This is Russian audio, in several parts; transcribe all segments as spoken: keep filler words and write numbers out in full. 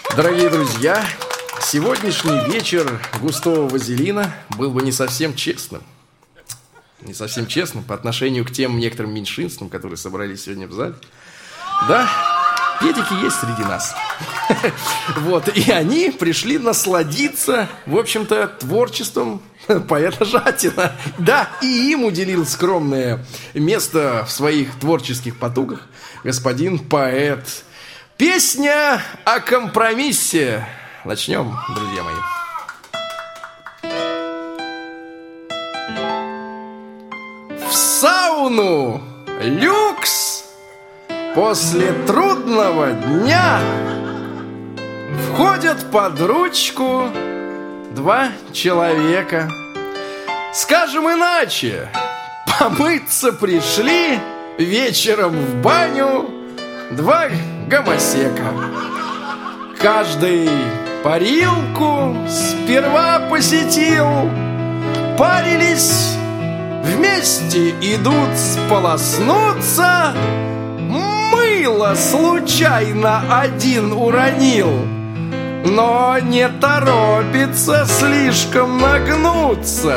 Дорогие друзья, сегодняшний вечер густого вазелина был бы не совсем честным. Не совсем честным по отношению к тем некоторым меньшинствам, которые собрались сегодня в зале. Да, педики есть среди нас. Вот, и они пришли насладиться, в общем-то, творчеством поэта Жатина. Да, и им уделил скромное место в своих творческих потугах господин поэт. Песня о компромиссе. Начнем, друзья мои. В сауну люкс после трудного дня входят под ручку два человека. Скажем иначе, помыться пришли вечером в баню два гомосека. Каждый парилку сперва посетил, парились, вместе идут сполоснуться. Мыло случайно один уронил, но не торопится слишком нагнуться.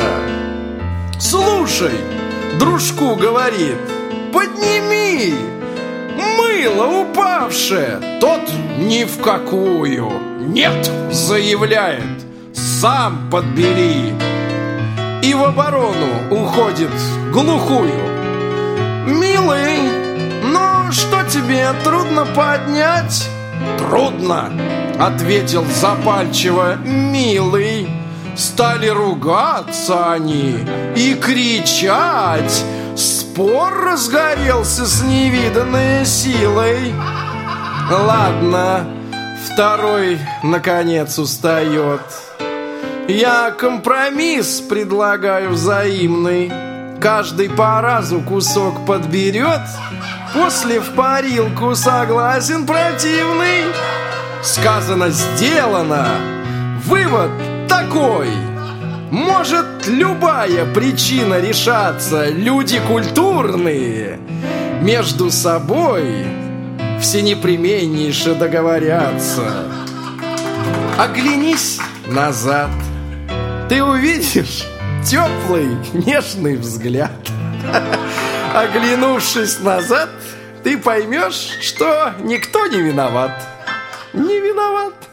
Слушай, дружку говорит, подними мыло упавшее. Тот ни в какую. Нет, заявляет, сам подбери. И в оборону уходит глухую. Милый, ну что тебе, трудно поднять? Трудно, ответил запальчиво милый. Стали ругаться они и кричать. Спор разгорелся с невиданной силой. Ладно, второй наконец устает. Я компромисс предлагаю взаимный. Каждый по разу кусок подберет. После в парилку согласен противный. Сказано, сделано. Вывод такой. Может любая причина решаться. Люди культурные между собой всенепременнейше договорятся. Оглянись назад, ты увидишь теплый, нежный взгляд. Оглянувшись назад, ты поймешь, что никто не виноват. Не виноват.